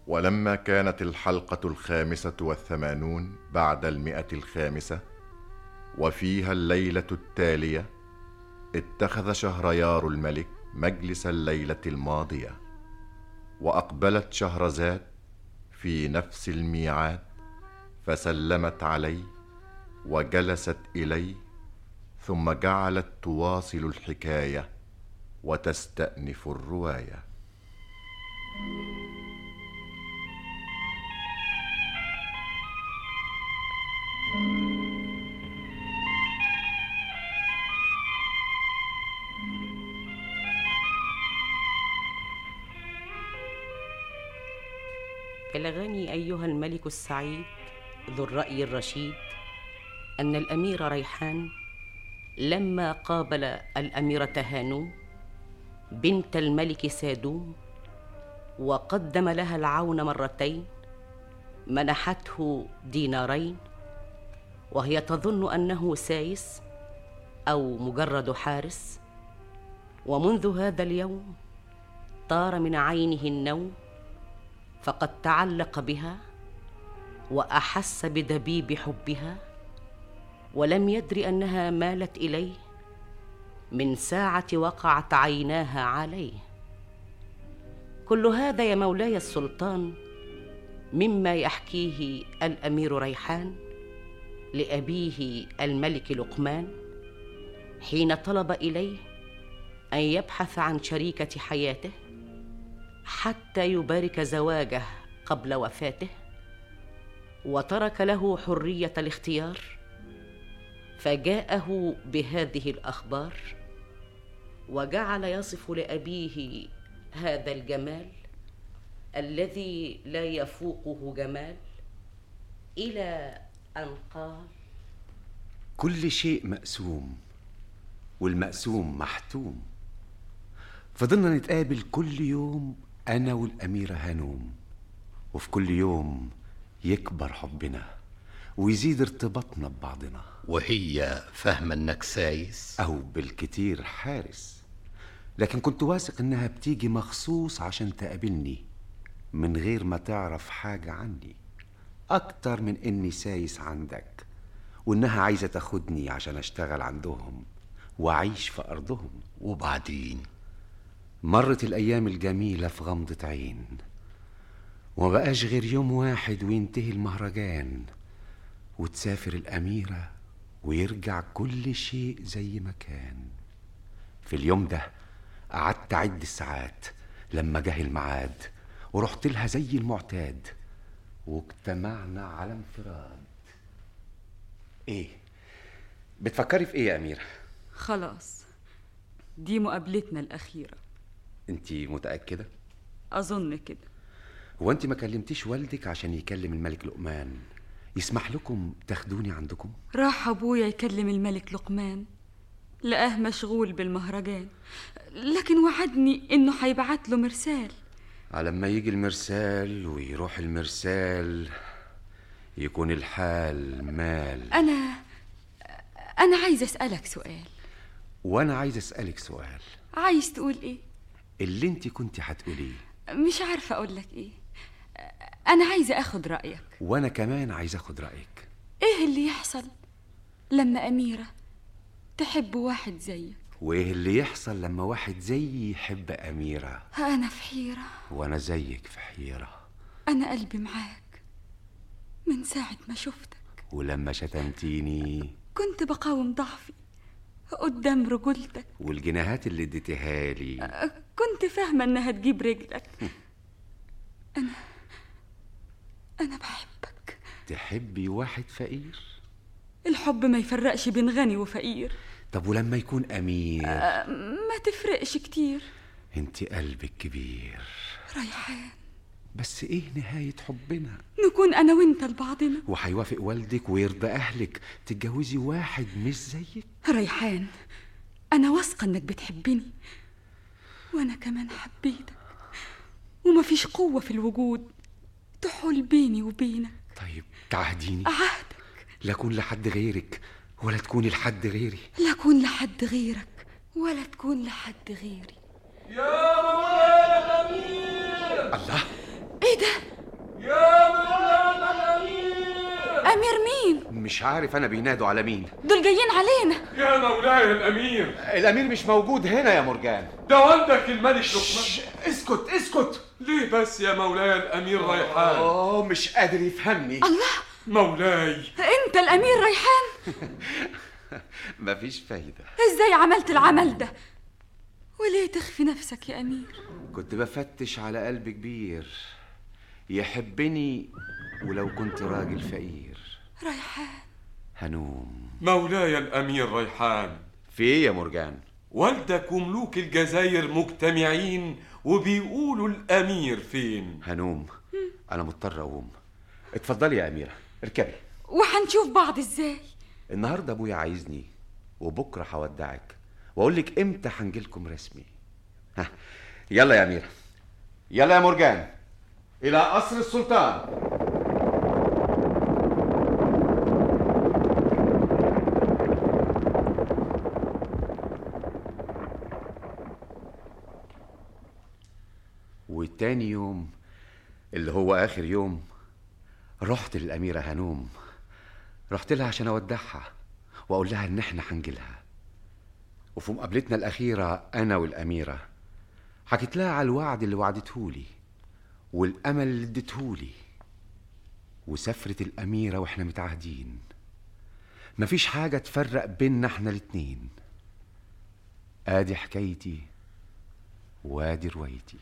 ولما كانت الحلقة 85 بعد 100، وفيها الليلة التالية، اتخذ شهريار الملك مجلس الليلة الماضية، وأقبلت شهرزاد في نفس الميعاد، فسلمت عليه وجلست إليه، ثم جعلت تواصل الحكاية وتستأنف الرواية. بلغني أيها الملك السعيد ذو الرأي الرشيد أن الأمير ريحان لما قابل الأميرة هانوم بنت الملك سادوم وقدم لها العون مرتين، منحته دينارين وهي تظن أنه سايس أو مجرد حارس، ومنذ هذا اليوم طار من عينه النوم، فقد تعلق بها وأحس بدبيب حبها، ولم يدر أنها مالت إليه من ساعة وقعت عيناها عليه. كل هذا يا مولاي السلطان مما يحكيه الأمير ريحان لأبيه الملك لقمان حين طلب إليه أن يبحث عن شريكة حياته حتى يبارك زواجه قبل وفاته، وترك له حرية الاختيار، فجاءه بهذه الأخبار وجعل يصف لأبيه هذا الجمال الذي لا يفوقه جمال، إلى أن قال: كل شيء مقسوم والمقسوم محتوم. فضلنا نتقابل كل يوم أنا والأميرة هانوم، وفي كل يوم يكبر حبنا ويزيد ارتباطنا ببعضنا. وهي فاهمة انك سايس أو بالكتير حارس، لكن كنت واثق انها بتيجي مخصوص عشان تقابلني من غير ما تعرف حاجة عني، أكتر من إني سايس عندك، وإنها عايزة تاخدني عشان أشتغل عندهم وأعيش في أرضهم. وبعدين مرت الأيام الجميلة في غمضة عين، وما بقاش غير يوم واحد وينتهي المهرجان، وتسافر الأميرة ويرجع كل شيء زي ما كان. في اليوم ده قعدت أعد الساعات لما جه الميعاد، ورحت لها زي المعتاد، واجتمعنا على انفراد. ايه بتفكري في ايه يا أميرة؟ خلاص، دي مقابلتنا الأخيرة. انتي متأكدة؟ أظن كده. هو انتي ما كلمتيش والدك عشان يكلم الملك لقمان يسمح لكم تاخدوني عندكم؟ راح أبويا يكلم الملك لقمان، لقاه مشغول بالمهرجان، لكن وعدني إنه هيبعت له مرسال. على ما يجي المرسال ويروح المرسال يكون الحال مال. أنا عايز أسألك سؤال. وأنا عايز أسألك سؤال. عايز تقول إيه؟ اللي انتي كنتي هتقوليه. مش عارفة أقول لك إيه. أنا عايزة أخد رأيك. وأنا كمان عايز أخد رأيك. إيه اللي يحصل لما أميرة تحب واحد زيك؟ وإيه اللي يحصل لما واحد زيي يحب أميرة؟ أنا في حيرة. وأنا زيك في حيرة. أنا قلبي معاك من ساعة ما شفتك، ولما شتمتيني كنت بقاوم ضعفي قدام رجولتك، والجناهات اللي اديتها لي كنت فاهمة إنها تجيب رجلك. أنا بحبك. تحبي واحد فقير؟ الحب ما يفرقش بين غني وفقير. طب ولما يكون أمير؟ ما تفرقش كتير. انت قلبك كبير ريحان. بس ايه نهاية حبنا؟ نكون أنا وإنت لبعضنا. وهيوافق والدك ويرضى أهلك تتجوزي واحد مش زيك؟ ريحان، أنا واثقة إنك بتحبني، وأنا كمان حبيتك، ومفيش قوة في الوجود تحول بيني وبينك. طيب تعهديني؟ أعهدك. لا أكون لحد غيرك ولا تكوني لحد غيري. لا أكون لحد غيرك ولا تكون لحد غيري. يا مولاي الأمير. الله، إيه ده؟ يا مولانا الأمير. أمير مين؟ مش عارف أنا بينادوا على مين. دول جايين علينا. يا مولاي الأمير. الأمير مش موجود هنا يا مرجان. ده عندك الملك لقمان. اسكت اسكت. ليه بس يا مولاي الأمير ريحان؟ مش قادر يفهمني. الله، مولاي أنت الأمير ريحان؟ مفيش فايدة. إزاي عملت العمل ده؟ وليه تخفي نفسك يا أمير؟ كنت بفتش على قلب كبير يحبني ولو كنت راجل فقير. ريحان. هنوم. مولاي الأمير ريحان. في ايه يا مرجان؟ والدك وملوك الجزائر مجتمعين وبيقولوا الأمير فين؟ هنوم، أنا مضطر أقوم. اتفضلي يا أميرة، اركبي. وحنشوف بعض إزاي؟ النهاردة أبويا عايزني وبكرة هودعك وأقول لك إمتى هنجيلكم رسمي. ها، يلا يا أميرة، يلا يا مرجان، إلى قصر السلطان. وتاني يوم اللي هو آخر يوم رحت للأميرة هنوم. رحت لها عشان أودعها وأقول لها إن إحنا هنجيلها. وفي مقابلتنا الأخيرة أنا والأميرة حكيت لها على الوعد اللي وعدتهولي والأمل اللي اديتهولي وسفرة الأميرة وإحنا متعهدين. مفيش حاجة تفرق بيننا إحنا الاتنين. آدي حكايتي وادي روايتي.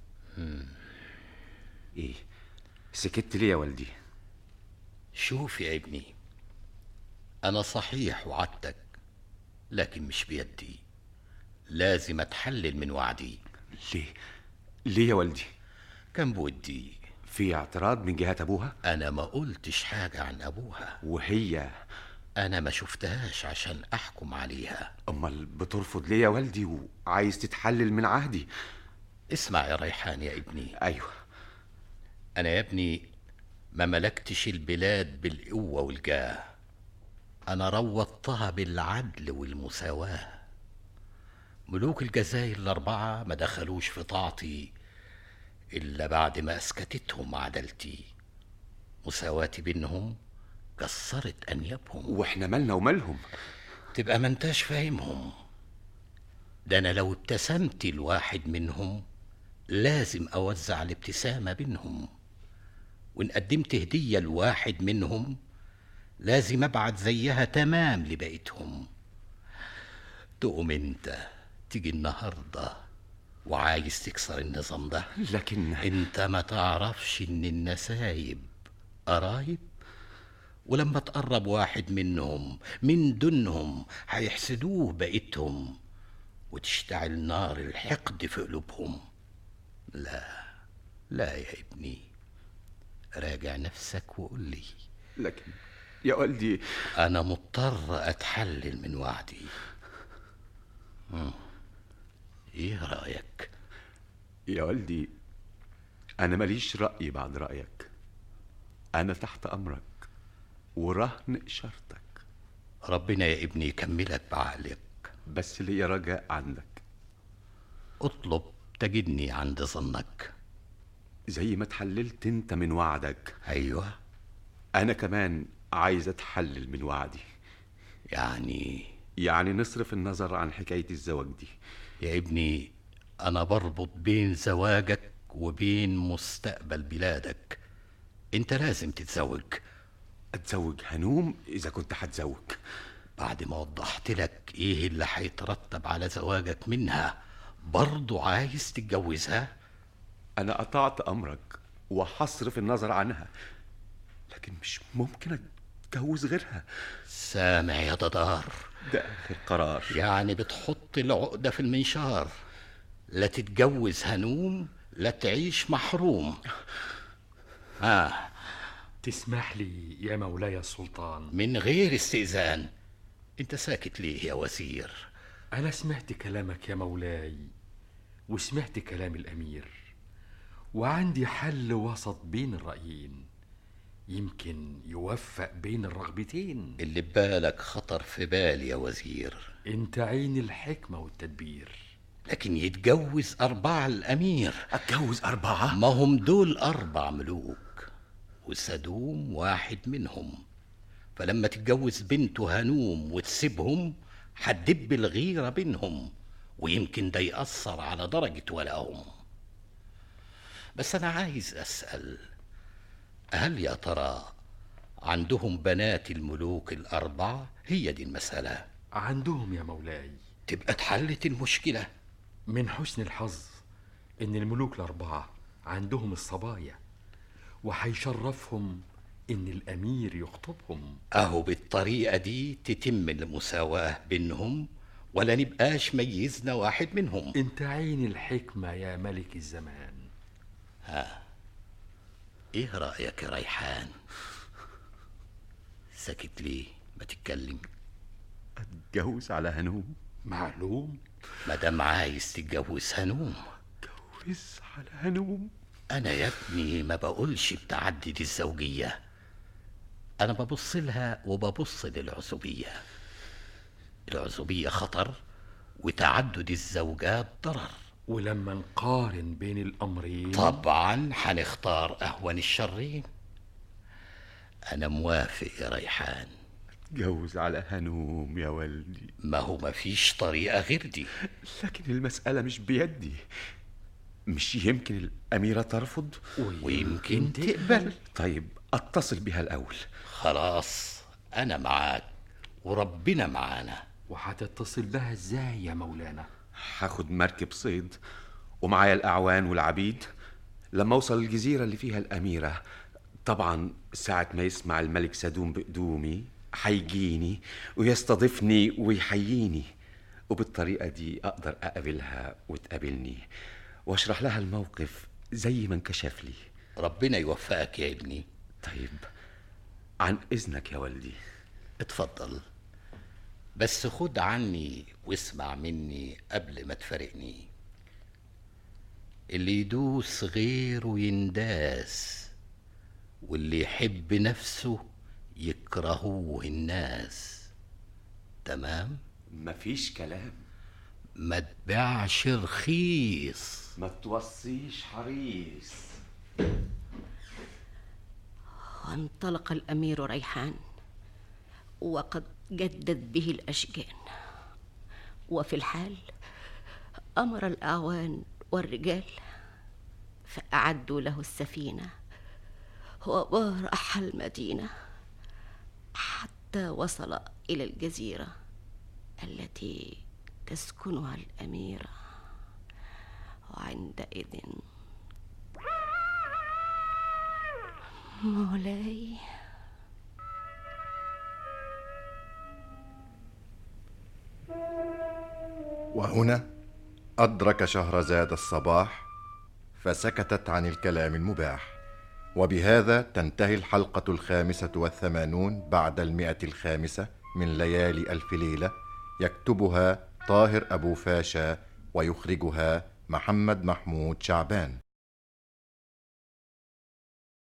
ايه سكت ليه يا والدي؟ شوف يا ابني، أنا صحيح وعدتك لكن مش بيدي، لازم أتحلل من وعدي. ليه يا والدي؟ كان بودي. في اعتراض من جهة أبوها؟ أنا ما قلتش حاجة عن أبوها. وهي؟ أنا ما شفتهاش عشان أحكم عليها. أمال بترفض ليه يا والدي وعايز تتحلل من عهدي؟ اسمع يا ريحان يا ابني. أيوه. أنا يا ابني ما ملكتش البلاد بالقوة والجاه، أنا روضتها بالعدل والمساواة. ملوك الجزائر الأربعة ما دخلوش في طاعتي إلا بعد ما أسكتتهم عدلتي. مساواتي بينهم كسرت أنيابهم. وإحنا مالنا ومالهم؟ تبقى ما انتاش فاهمهم. ده أنا لو ابتسمت لواحد منهم لازم أوزع الابتسامة بينهم، وإن قدمت هدية لواحد منهم لازم أبعت زيها تمام لبقيتهم. تقوم انت تيجي النهاردة وعايز تكسر النظام ده، لكن انت ما تعرفش ان النسايب قرايب، ولما تقرب واحد منهم من دونهم هيحسدوه بقيتهم وتشتعل نار الحقد في قلوبهم. لا لا يا ابني، راجع نفسك وقول لي. لكن يا والدي أنا مضطر أتحلل من وعدي. إيه رأيك؟ يا والدي أنا ماليش رأي بعد رأيك. أنا تحت أمرك ورهن إشارتك. ربنا يا ابني يكملك بعقلك. بس ليا رجاء عندك. اطلب تجدني عند ظنك. زي ما اتحللت انت من وعدك، أيوة، أنا كمان عايز أتحلل من وعدي. يعني نصرف النظر عن حكاية الزواج دي. يا ابني أنا بربط بين زواجك وبين مستقبل بلادك. أنت لازم تتزوج. أتزوج هنوم إذا كنت هتزوج؟ بعد ما وضحت لك إيه اللي هيترتب على زواجك منها برضو عايز تتجوزها؟ أنا قطعت أمرك وحصرف النظر عنها، لكن مش ممكن أتجوز غيرها. سامع يا ددار؟ ده آخر قرار. يعني بتحط العقدة في المنشار، لا تتجوز هنوم لا تعيش محروم. تسمح لي يا مولاي السلطان؟ من غير استئذان. انت ساكت ليه يا وزير؟ أنا سمعت كلامك يا مولاي وسمعت كلام الأمير، وعندي حل وسط بين الرأيين يمكن يوفق بين الرغبتين. اللي ببالك خطر في بالي يا وزير. انت عين الحكمة والتدبير. لكن يتجوز 4 الأمير. أتجوز 4؟ ما هم دول 4 ملوك. وسدوم واحد منهم، فلما تتجوز بنته هنوم وتسيبهم هتدب الغيرة بينهم، ويمكن ده يأثر على درجة ولائهم. بس أنا عايز أسأل، هل يا ترى عندهم بنات الملوك الأربعة؟ هي دي المسألة. عندهم يا مولاي. تبقى اتحلت المشكلة. من حسن الحظ إن الملوك الأربعة عندهم الصبايا، وهيشرفهم إن الأمير يخطبهم. أهو بالطريقة دي تتم المساواة بينهم، ولا نبقاش ميزنا واحد منهم. انت عين الحكمة يا ملك الزمان. ايه رأيك يا ريحان؟ ساكت ليه؟ ما تتكلم. اتجوز على هنوم؟ معلوم. مادام عايز تتجوز هنوم، اتجوز على هنوم. انا يا ابني ما بقولش بتعدد الزوجية، انا ببص لها وببص للعزوبية. العزوبية خطر، وتعدد الزوجات ضرر. ولما نقارن بين الأمرين طبعا هنختار أهون الشرين. أنا موافق يا ريحان. اتجوز على هنوم يا ولدي. ما هو مفيش طريقة غير دي. لكن المسألة مش بيدي. مش يمكن الأميرة ترفض ويمكن تقبل. طيب أتصل بها الأول. خلاص، أنا معاك وربنا معانا. وهتتصل بها ازاي يا مولانا؟ هاخد مركب صيد ومعايا الأعوان والعبيد. لما أوصل الجزيرة اللي فيها الأميرة، طبعا ساعة ما يسمع الملك سدوم بقدومي هيجيني ويستضيفني ويحييني، وبالطريقة دي أقدر أقابلها وتقابلني، واشرح لها الموقف زي ما انكشف لي. ربنا يوفقك يا ابني. طيب، عن إذنك يا والدي. اتفضل، بس خد عني واسمع مني قبل ما تفارقني. اللي يدوس غيره ينداس، واللي يحب نفسه يكرهوه الناس. تمام؟ مفيش كلام. ما تبيعش رخيص، ما توصيش حريص. وانطلق الأمير ريحان، وقد جدت به الأشجان. وفي الحال أمر الأعوان والرجال فأعدوا له السفينة، وبارح المدينة حتى وصل إلى الجزيرة التي تسكنها الأميرة. وعندئذ مولاي، وهنا أدرك شهرزاد الصباح، فسكتت عن الكلام المباح. وبهذا تنتهي الحلقة 85 بعد 105 من ليالي ألف ليلة. يكتبها طاهر أبو فاشا، ويخرجها محمد محمود شعبان.